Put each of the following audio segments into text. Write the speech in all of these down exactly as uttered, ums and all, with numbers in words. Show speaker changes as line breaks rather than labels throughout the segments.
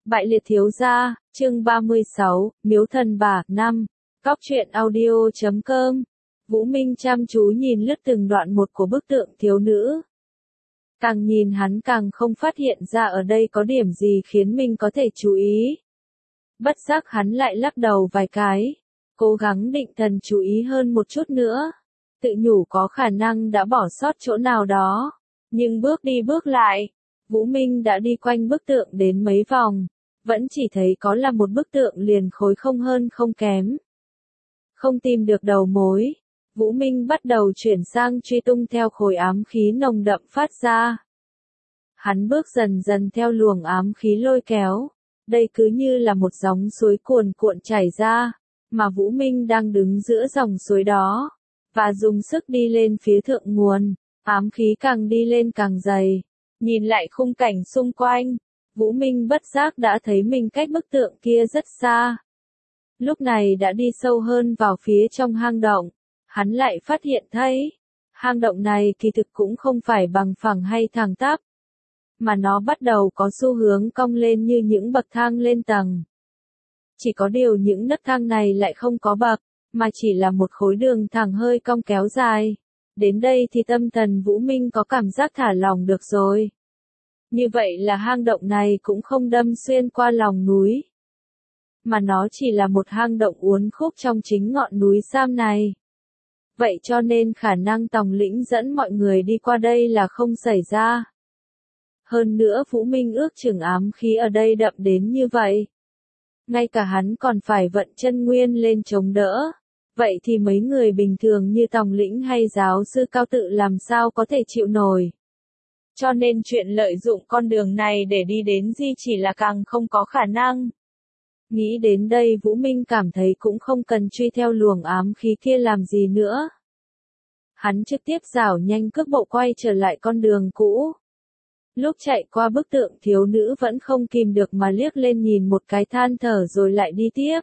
Bại liệt thiếu gia, chương ba mươi sáu, Miếu thần bà, năm. Cóc truyện audio chấm com. Vũ Minh chăm chú nhìn lướt từng đoạn một của bức tượng thiếu nữ. Càng nhìn hắn càng không phát hiện ra ở đây có điểm gì khiến mình có thể chú ý. Bất giác hắn lại lắc đầu vài cái, cố gắng định thần chú ý hơn một chút nữa. Tự nhủ có khả năng đã bỏ sót chỗ nào đó. Nhưng bước đi bước lại, Vũ Minh đã đi quanh bức tượng đến mấy vòng, vẫn chỉ thấy có là một bức tượng liền khối không hơn không kém. Không tìm được đầu mối, Vũ Minh bắt đầu chuyển sang truy tung theo khối ám khí nồng đậm phát ra. Hắn bước dần dần theo luồng ám khí lôi kéo, đây cứ như là một dòng suối cuồn cuộn chảy ra, mà Vũ Minh đang đứng giữa dòng suối đó, và dùng sức đi lên phía thượng nguồn, ám khí càng đi lên càng dày. Nhìn lại khung cảnh xung quanh, Vũ Minh bất giác đã thấy mình cách bức tượng kia rất xa. Lúc này đã đi sâu hơn vào phía trong hang động, hắn lại phát hiện thấy, hang động này kỳ thực cũng không phải bằng phẳng hay thẳng tắp, mà nó bắt đầu có xu hướng cong lên như những bậc thang lên tầng. Chỉ có điều những nấc thang này lại không có bậc, mà chỉ là một khối đường thẳng hơi cong kéo dài. Đến đây thì tâm thần Vũ Minh có cảm giác thả lỏng được rồi. Như vậy là hang động này cũng không đâm xuyên qua lòng núi, mà nó chỉ là một hang động uốn khúc trong chính ngọn núi Sam này. Vậy cho nên khả năng Tòng Lĩnh dẫn mọi người đi qua đây là không xảy ra. Hơn nữa Vũ Minh ước chừng ám khí ở đây đậm đến như vậy. Ngay cả hắn còn phải vận chân nguyên lên chống đỡ. Vậy thì mấy người bình thường như Tòng Lĩnh hay giáo sư Cao Tự làm sao có thể chịu nổi. Cho nên chuyện lợi dụng con đường này để đi đến Di chỉ là càng không có khả năng. Nghĩ đến đây Vũ Minh cảm thấy cũng không cần truy theo luồng ám khí kia làm gì nữa. Hắn trực tiếp rảo nhanh cước bộ quay trở lại con đường cũ. Lúc chạy qua bức tượng thiếu nữ vẫn không kìm được mà liếc lên nhìn một cái than thở rồi lại đi tiếp.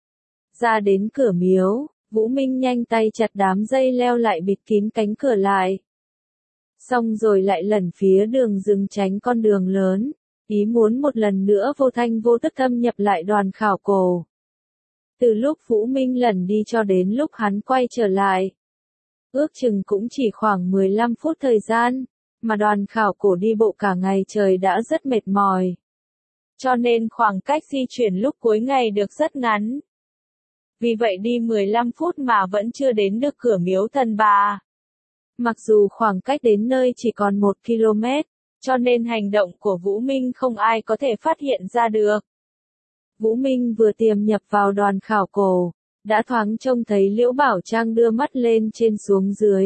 Ra đến cửa miếu, Vũ Minh nhanh tay chặt đám dây leo lại bịt kín cánh cửa lại. Xong rồi lại lẩn phía đường rừng tránh con đường lớn, ý muốn một lần nữa vô thanh vô tức thâm nhập lại đoàn khảo cổ. Từ lúc Vũ Minh lẩn đi cho đến lúc hắn quay trở lại, ước chừng cũng chỉ khoảng mười lăm phút thời gian, mà đoàn khảo cổ đi bộ cả ngày trời đã rất mệt mỏi. Cho nên khoảng cách di chuyển lúc cuối ngày được rất ngắn. Vì vậy đi mười lăm phút mà vẫn chưa đến được cửa miếu thần bà. Mặc dù khoảng cách đến nơi chỉ còn một ki lô mét, cho nên hành động của Vũ Minh không ai có thể phát hiện ra được. Vũ Minh vừa tiềm nhập vào đoàn khảo cổ, đã thoáng trông thấy Liễu Bảo Trang đưa mắt lên trên xuống dưới.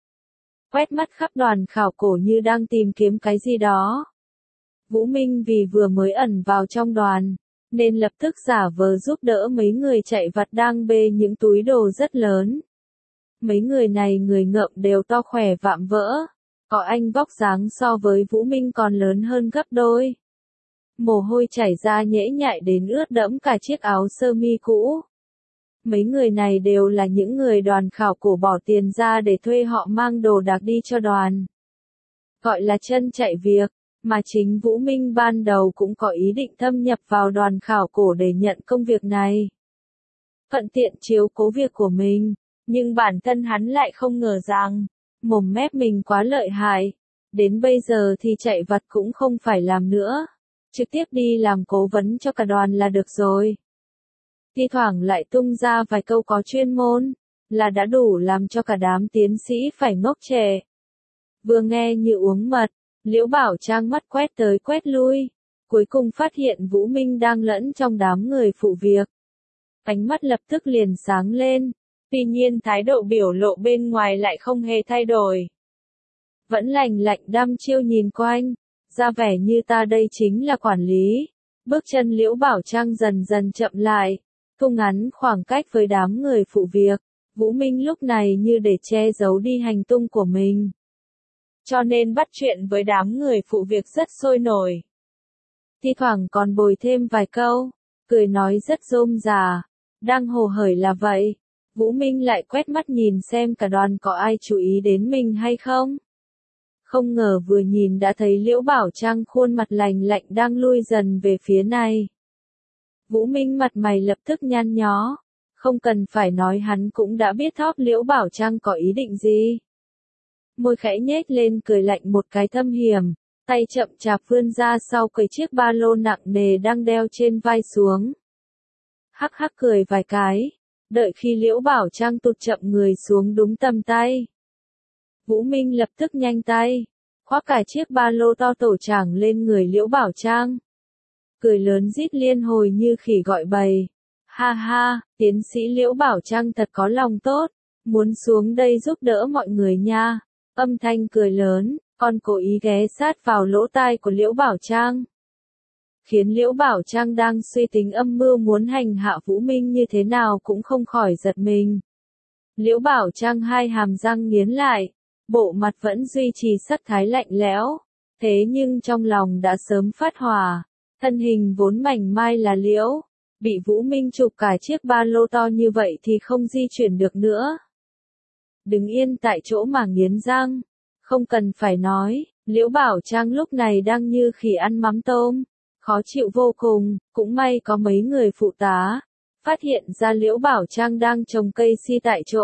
Quét mắt khắp đoàn khảo cổ như đang tìm kiếm cái gì đó. Vũ Minh vì vừa mới ẩn vào trong đoàn, nên lập tức giả vờ giúp đỡ mấy người chạy vặt đang bê những túi đồ rất lớn. Mấy người này người ngợm đều to khỏe vạm vỡ, có anh vóc dáng so với Vũ Minh còn lớn hơn gấp đôi. Mồ hôi chảy ra nhễ nhại đến ướt đẫm cả chiếc áo sơ mi cũ. Mấy người này đều là những người đoàn khảo cổ bỏ tiền ra để thuê họ mang đồ đạc đi cho đoàn. Gọi là chân chạy việc, mà chính Vũ Minh ban đầu cũng có ý định thâm nhập vào đoàn khảo cổ để nhận công việc này. Thuận tiện chiếu cố việc của mình, nhưng bản thân hắn lại không ngờ rằng, mồm mép mình quá lợi hại, đến bây giờ thì chạy vặt cũng không phải làm nữa, trực tiếp đi làm cố vấn cho cả đoàn là được rồi. Thi thoảng lại tung ra vài câu có chuyên môn, là đã đủ làm cho cả đám tiến sĩ phải ngốc trẻ. Vừa nghe như uống mật, Liễu Bảo Trang mắt quét tới quét lui, cuối cùng phát hiện Vũ Minh đang lẫn trong đám người phụ việc. Ánh mắt lập tức liền sáng lên, tuy nhiên thái độ biểu lộ bên ngoài lại không hề thay đổi. Vẫn lành lạnh đăm chiêu nhìn quanh, ra vẻ như ta đây chính là quản lý. Bước chân Liễu Bảo Trang dần dần chậm lại, thu ngắn khoảng cách với đám người phụ việc. Vũ Minh lúc này như để che giấu đi hành tung của mình, cho nên bắt chuyện với đám người phụ việc rất sôi nổi. Thi thoảng còn bồi thêm vài câu, cười nói rất rôm rả. Đang hồ hởi là vậy, Vũ Minh lại quét mắt nhìn xem cả đoàn có ai chú ý đến mình hay không. Không ngờ vừa nhìn đã thấy Liễu Bảo Trang khuôn mặt lạnh lạnh đang lui dần về phía này. Vũ Minh mặt mày lập tức nhăn nhó, không cần phải nói hắn cũng đã biết thóp Liễu Bảo Trang có ý định gì. Môi khẽ nhếch lên cười lạnh một cái thâm hiểm, tay chậm chạp vươn ra sau cởi chiếc ba lô nặng nề đang đeo trên vai xuống. Hắc hắc cười vài cái, đợi khi Liễu Bảo Trang tụt chậm người xuống đúng tầm tay. Vũ Minh lập tức nhanh tay, khoác cả chiếc ba lô to tổ tràng lên người Liễu Bảo Trang. Cười lớn rít liên hồi như khỉ gọi bầy. Ha ha, tiến sĩ Liễu Bảo Trang thật có lòng tốt, muốn xuống đây giúp đỡ mọi người nha. Âm thanh cười lớn, còn cố ý ghé sát vào lỗ tai của Liễu Bảo Trang. Khiến Liễu Bảo Trang đang suy tính âm mưu muốn hành hạ Vũ Minh như thế nào cũng không khỏi giật mình. Liễu Bảo Trang hai hàm răng nghiến lại, bộ mặt vẫn duy trì sắc thái lạnh lẽo, thế nhưng trong lòng đã sớm phát hỏa, thân hình vốn mảnh mai là Liễu, bị Vũ Minh chụp cả chiếc ba lô to như vậy thì không di chuyển được nữa. Đứng yên tại chỗ mà nghiến răng, không cần phải nói, Liễu Bảo Trang lúc này đang như khỉ ăn mắm tôm, khó chịu vô cùng, cũng may có mấy người phụ tá, phát hiện ra Liễu Bảo Trang đang trồng cây si tại chỗ.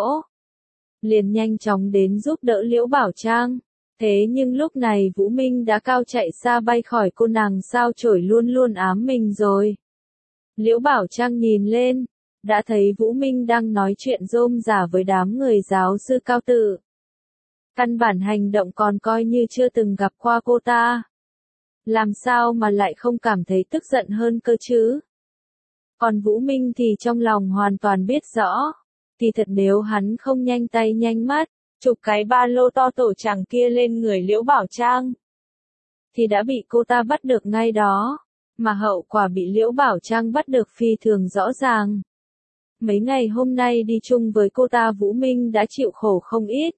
Liền nhanh chóng đến giúp đỡ Liễu Bảo Trang, thế nhưng lúc này Vũ Minh đã cao chạy xa bay khỏi cô nàng sao chổi luôn luôn ám mình rồi. Liễu Bảo Trang nhìn lên, đã thấy Vũ Minh đang nói chuyện rôm rả với đám người giáo sư cao tự. Căn bản hành động còn coi như chưa từng gặp qua cô ta. Làm sao mà lại không cảm thấy tức giận hơn cơ chứ? Còn Vũ Minh thì trong lòng hoàn toàn biết rõ. Thì thật nếu hắn không nhanh tay nhanh mắt, chụp cái ba lô to tổ tràng kia lên người Liễu Bảo Trang, thì đã bị cô ta bắt được ngay đó. Mà hậu quả bị Liễu Bảo Trang bắt được phi thường rõ ràng. Mấy ngày hôm nay đi chung với cô ta Vũ Minh đã chịu khổ không ít.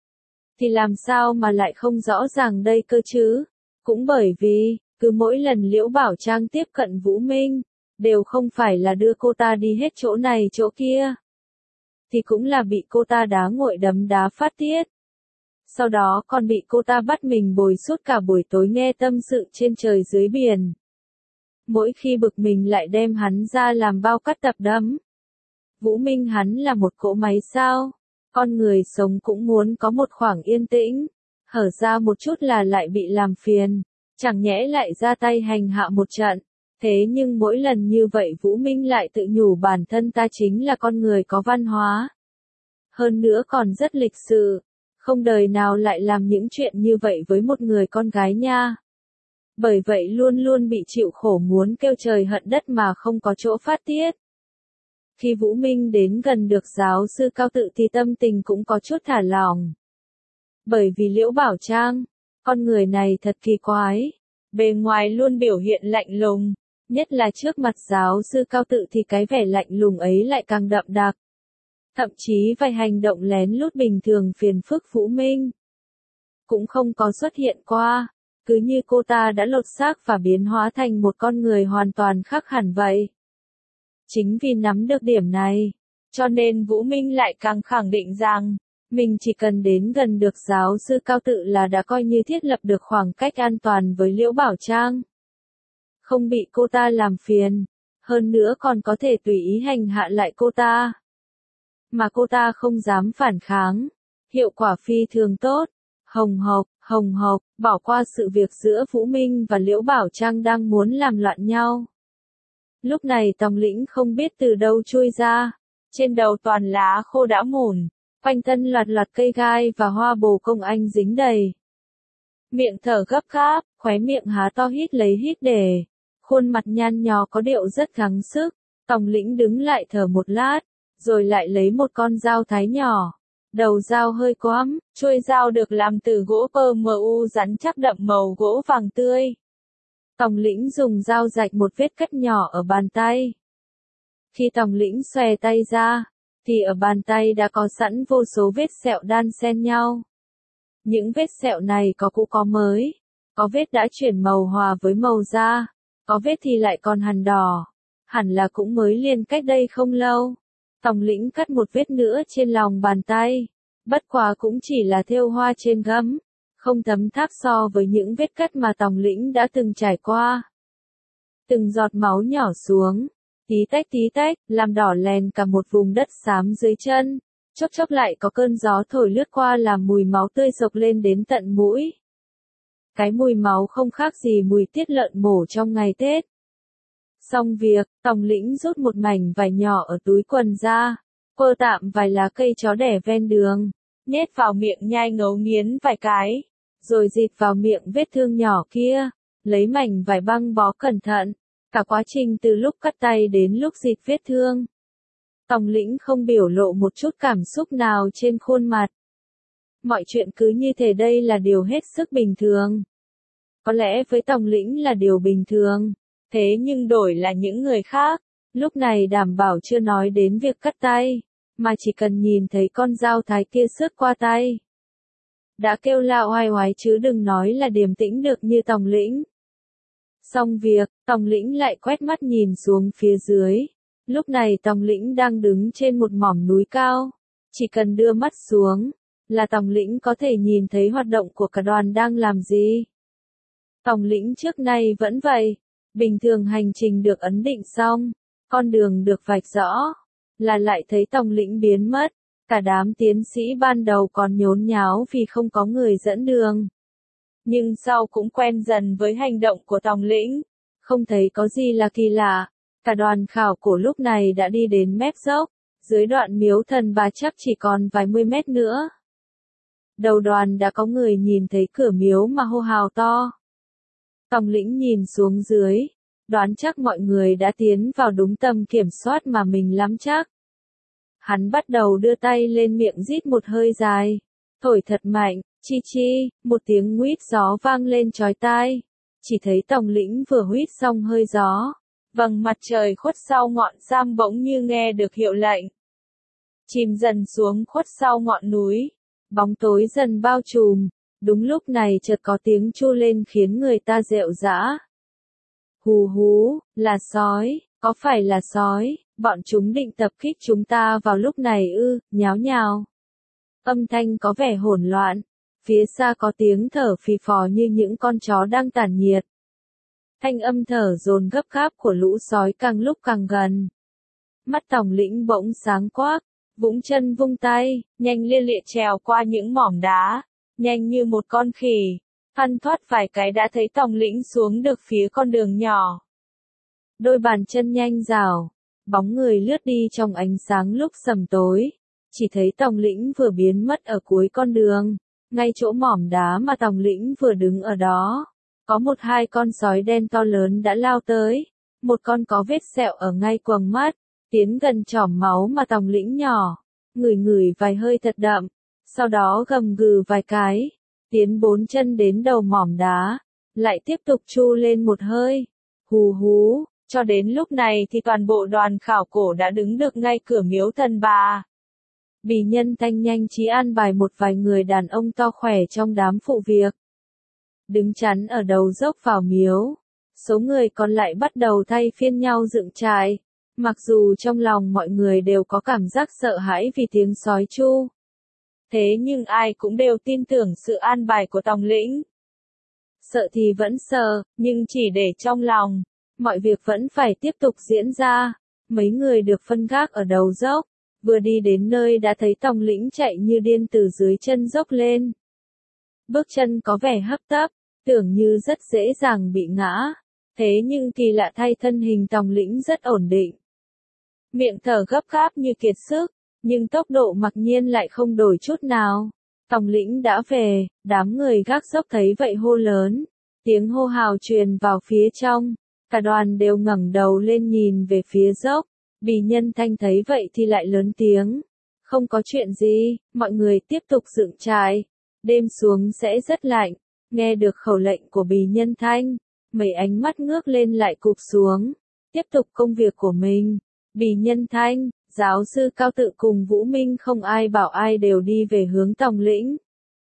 Thì làm sao mà lại không rõ ràng đây cơ chứ? Cũng bởi vì, cứ mỗi lần Liễu Bảo Trang tiếp cận Vũ Minh, đều không phải là đưa cô ta đi hết chỗ này chỗ kia, thì cũng là bị cô ta đá nguội đấm đá phát tiết. Sau đó còn bị cô ta bắt mình bồi suốt cả buổi tối nghe tâm sự trên trời dưới biển. Mỗi khi bực mình lại đem hắn ra làm bao cắt tập đấm. Vũ Minh hắn là một cỗ máy sao? Con người sống cũng muốn có một khoảng yên tĩnh, hở ra một chút là lại bị làm phiền, chẳng nhẽ lại ra tay hành hạ một trận. Thế nhưng mỗi lần như vậy Vũ Minh lại tự nhủ bản thân ta chính là con người có văn hóa. Hơn nữa còn rất lịch sự, không đời nào lại làm những chuyện như vậy với một người con gái nha. Bởi vậy luôn luôn bị chịu khổ muốn kêu trời hận đất mà không có chỗ phát tiết. Khi Vũ Minh đến gần được giáo sư cao tự thì tâm tình cũng có chút thả lỏng. Bởi vì Liễu Bảo Trang, con người này thật kỳ quái, bề ngoài luôn biểu hiện lạnh lùng, nhất là trước mặt giáo sư cao tự thì cái vẻ lạnh lùng ấy lại càng đậm đặc. Thậm chí vài hành động lén lút bình thường phiền phức Vũ Minh cũng không có xuất hiện qua, cứ như cô ta đã lột xác và biến hóa thành một con người hoàn toàn khác hẳn vậy. Chính vì nắm được điểm này, cho nên Vũ Minh lại càng khẳng định rằng, mình chỉ cần đến gần được giáo sư cao tự là đã coi như thiết lập được khoảng cách an toàn với Liễu Bảo Trang. Không bị cô ta làm phiền, hơn nữa còn có thể tùy ý hành hạ lại cô ta. Mà cô ta không dám phản kháng, hiệu quả phi thường tốt. Hồng hộc, hồng hộc, bỏ qua sự việc giữa Vũ Minh và Liễu Bảo Trang đang muốn làm loạn nhau. Lúc này Tòng Lĩnh không biết từ đâu chui ra, trên đầu toàn lá khô đã mủn, quanh thân loạt loạt cây gai và hoa bồ công anh dính đầy. Miệng thở gấp gáp, khóe miệng há to hít lấy hít để, khuôn mặt nhăn nhó có điệu rất gắng sức. Tòng Lĩnh đứng lại thở một lát, rồi lại lấy một con dao thái nhỏ. Đầu dao hơi quắm, chuôi dao được làm từ gỗ pê em u rắn chắc đậm màu gỗ vàng tươi. Tòng Lĩnh dùng dao rạch một vết cắt nhỏ ở bàn tay. Khi Tòng Lĩnh xòe tay ra, thì ở bàn tay đã có sẵn vô số vết sẹo đan xen nhau. Những vết sẹo này có cũ có mới, có vết đã chuyển màu hòa với màu da, có vết thì lại còn hằn đỏ, hẳn là cũng mới liền cách đây không lâu. Tòng Lĩnh cắt một vết nữa trên lòng bàn tay, bất quá cũng chỉ là thêu hoa trên gấm, không thấm tháp so với những vết cắt mà Tòng Lĩnh đã từng trải qua. Từng giọt máu nhỏ xuống, tí tách tí tách, làm đỏ lèn cả một vùng đất xám dưới chân, chốc chốc lại có cơn gió thổi lướt qua làm mùi máu tươi sộc lên đến tận mũi. Cái mùi máu không khác gì mùi tiết lợn mổ trong ngày Tết. Xong việc, Tòng Lĩnh rút một mảnh vải nhỏ ở túi quần ra, quơ tạm vài lá cây chó đẻ ven đường, nhét vào miệng nhai ngấu nghiến vài cái, rồi dịt vào miệng vết thương nhỏ kia, lấy mảnh vải băng bó cẩn thận, cả quá trình từ lúc cắt tay đến lúc dịt vết thương. Tòng Lĩnh không biểu lộ một chút cảm xúc nào trên khuôn mặt. Mọi chuyện cứ như thế đây là điều hết sức bình thường. Có lẽ với Tòng Lĩnh là điều bình thường, thế nhưng đổi là những người khác, lúc này đảm bảo chưa nói đến việc cắt tay, mà chỉ cần nhìn thấy con dao thái kia xước qua tay. Đã kêu la oai oái chứ đừng nói là điềm tĩnh được như Tòng Lĩnh. Xong việc, Tòng Lĩnh lại quét mắt nhìn xuống phía dưới. Lúc này Tòng Lĩnh đang đứng trên một mỏm núi cao. Chỉ cần đưa mắt xuống, là Tòng Lĩnh có thể nhìn thấy hoạt động của cả đoàn đang làm gì. Tòng Lĩnh trước nay vẫn vậy. Bình thường hành trình được ấn định xong, con đường được vạch rõ, là lại thấy Tòng Lĩnh biến mất. Cả đám tiến sĩ ban đầu còn nhốn nháo vì không có người dẫn đường. Nhưng sau cũng quen dần với hành động của Tòng Lĩnh, không thấy có gì là kỳ lạ. Cả đoàn khảo cổ lúc này đã đi đến mép dốc, dưới đoạn miếu thần bà chắc chỉ còn vài mươi mét nữa. Đầu đoàn đã có người nhìn thấy cửa miếu mà hô hào to. Tòng Lĩnh nhìn xuống dưới, đoán chắc mọi người đã tiến vào đúng tầm kiểm soát mà mình nắm chắc. Hắn bắt đầu đưa tay lên miệng rít một hơi dài, thổi thật mạnh, chi chi, một tiếng huýt gió vang lên chói tai. Chỉ thấy Tòng Lĩnh vừa huýt xong hơi gió, vầng mặt trời khuất sau ngọn giam bỗng như nghe được hiệu lệnh. Chìm dần xuống khuất sau ngọn núi, bóng tối dần bao trùm, đúng lúc này chợt có tiếng chu lên khiến người ta rệu rã. Hú hú, là sói, có phải là sói, bọn chúng định tập kích chúng ta vào lúc này ư, nháo nhào. Âm thanh có vẻ hỗn loạn, phía xa có tiếng thở phì phò như những con chó đang tản nhiệt. Thanh âm thở dồn gấp gáp của lũ sói càng lúc càng gần. Mắt Tòng Lĩnh bỗng sáng quắc, vũng chân vung tay, nhanh lia lịa trèo qua những mỏm đá, nhanh như một con khỉ, thoăn thoắt vài cái đã thấy Tòng Lĩnh xuống được phía con đường nhỏ. Đôi bàn chân nhanh rảo, bóng người lướt đi trong ánh sáng lúc sầm tối, chỉ thấy Tòng Lĩnh vừa biến mất ở cuối con đường, ngay chỗ mỏm đá mà Tòng Lĩnh vừa đứng ở đó. Có một hai con sói đen to lớn đã lao tới, một con có vết sẹo ở ngay quầng mắt, tiến gần chỏm máu mà Tòng Lĩnh nhỏ, ngửi ngửi vài hơi thật đậm, sau đó gầm gừ vài cái, tiến bốn chân đến đầu mỏm đá, lại tiếp tục chu lên một hơi, hú hú, cho đến lúc này thì toàn bộ đoàn khảo cổ đã đứng được ngay cửa miếu thần bà. Bì Nhân Thanh nhanh trí an bài một vài người đàn ông to khỏe trong đám phụ việc. Đứng chắn ở đầu dốc vào miếu, số người còn lại bắt đầu thay phiên nhau dựng trại, mặc dù trong lòng mọi người đều có cảm giác sợ hãi vì tiếng sói chu. Thế nhưng ai cũng đều tin tưởng sự an bài của Tòng Lĩnh. Sợ thì vẫn sợ, nhưng chỉ để trong lòng, mọi việc vẫn phải tiếp tục diễn ra. Mấy người được phân gác ở đầu dốc, vừa đi đến nơi đã thấy Tòng Lĩnh chạy như điên từ dưới chân dốc lên. Bước chân có vẻ hấp tấp, tưởng như rất dễ dàng bị ngã, thế nhưng kỳ lạ thay thân hình Tòng Lĩnh rất ổn định. Miệng thở gấp gáp như kiệt sức, nhưng tốc độ mặc nhiên lại không đổi chút nào. Tòng Lĩnh đã về, đám người gác dốc thấy vậy hô lớn, tiếng hô hào truyền vào phía trong, cả đoàn đều ngẩng đầu lên nhìn về phía dốc. Bì Nhân Thanh thấy vậy thì lại lớn tiếng, không có chuyện gì, mọi người tiếp tục dựng trại, đêm xuống sẽ rất lạnh. Nghe được khẩu lệnh của Bì Nhân Thanh, mấy ánh mắt ngước lên lại cụp xuống, tiếp tục công việc của mình. Bì Nhân Thanh, giáo sư Cao Tự cùng Vũ Minh không ai bảo ai đều đi về hướng Tòng Lĩnh.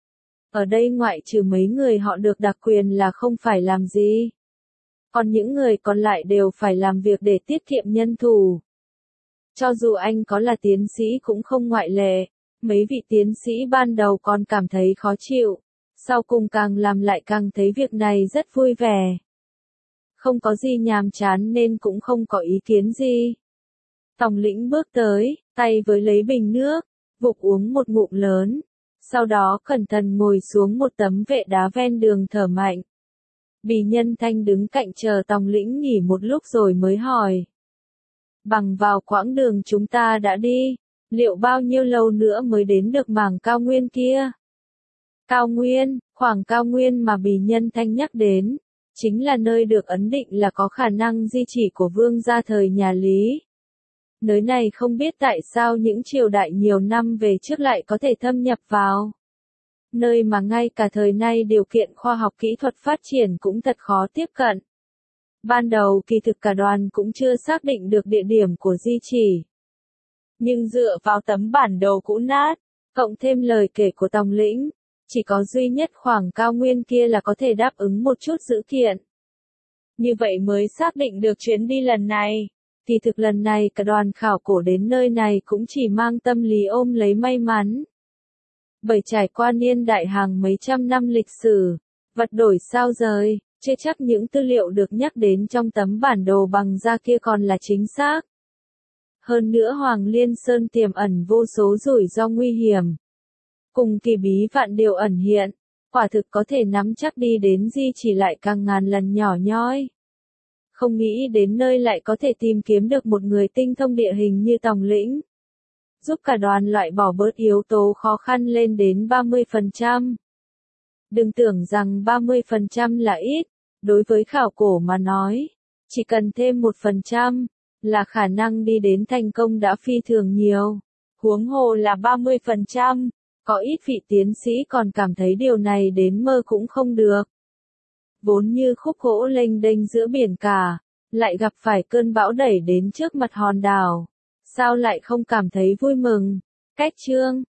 Ở đây ngoại trừ mấy người họ được đặc quyền là không phải làm gì. Còn những người còn lại đều phải làm việc để tiết kiệm nhân thủ. Cho dù anh có là tiến sĩ cũng không ngoại lệ, mấy vị tiến sĩ ban đầu còn cảm thấy khó chịu. Sau cùng càng làm lại càng thấy việc này rất vui vẻ. Không có gì nhàm chán nên cũng không có ý kiến gì. Tòng lĩnh bước tới, tay với lấy bình nước, vụng uống một ngụm lớn. Sau đó cẩn thận ngồi xuống một tấm vệ đá ven đường thở mạnh. Bì Nhân Thanh đứng cạnh chờ Tòng lĩnh nghỉ một lúc rồi mới hỏi. Bằng vào quãng đường chúng ta đã đi, liệu bao nhiêu lâu nữa mới đến được mảng cao nguyên kia? Cao nguyên, khoảng cao nguyên mà Bì Nhân Thanh nhắc đến, chính là nơi được ấn định là có khả năng di chỉ của vương gia thời nhà Lý. Nơi này không biết tại sao những triều đại nhiều năm về trước lại có thể thâm nhập vào. Nơi mà ngay cả thời nay điều kiện khoa học kỹ thuật phát triển cũng thật khó tiếp cận. Ban đầu kỳ thực cả đoàn cũng chưa xác định được địa điểm của di chỉ. Nhưng dựa vào tấm bản đồ cũ nát, cộng thêm lời kể của Tòng lĩnh, chỉ có duy nhất khoảng cao nguyên kia là có thể đáp ứng một chút dữ kiện. Như vậy mới xác định được chuyến đi lần này. Thì thực lần này cả đoàn khảo cổ đến nơi này cũng chỉ mang tâm lý ôm lấy may mắn. Bởi trải qua niên đại hàng mấy trăm năm lịch sử, vật đổi sao rời, chưa chắc những tư liệu được nhắc đến trong tấm bản đồ bằng da kia còn là chính xác. Hơn nữa Hoàng Liên Sơn tiềm ẩn vô số rủi ro nguy hiểm. Cùng kỳ bí vạn điều ẩn hiện, quả thực có thể nắm chắc đi đến di chỉ lại càng ngàn lần nhỏ nhoi. Không nghĩ đến nơi lại có thể tìm kiếm được một người tinh thông địa hình như Tòng lĩnh. Giúp cả đoàn loại bỏ bớt yếu tố khó khăn lên đến ba mươi phần trăm. Đừng tưởng rằng ba mươi phần trăm là ít, đối với khảo cổ mà nói, chỉ cần thêm một phần trăm, là khả năng đi đến thành công đã phi thường nhiều. Huống hồ là ba mươi phần trăm, có ít vị tiến sĩ còn cảm thấy điều này đến mơ cũng không được. Vốn như khúc gỗ lênh đênh giữa biển cả, lại gặp phải cơn bão đẩy đến trước mặt hòn đảo. Sao lại không cảm thấy vui mừng? Cách chương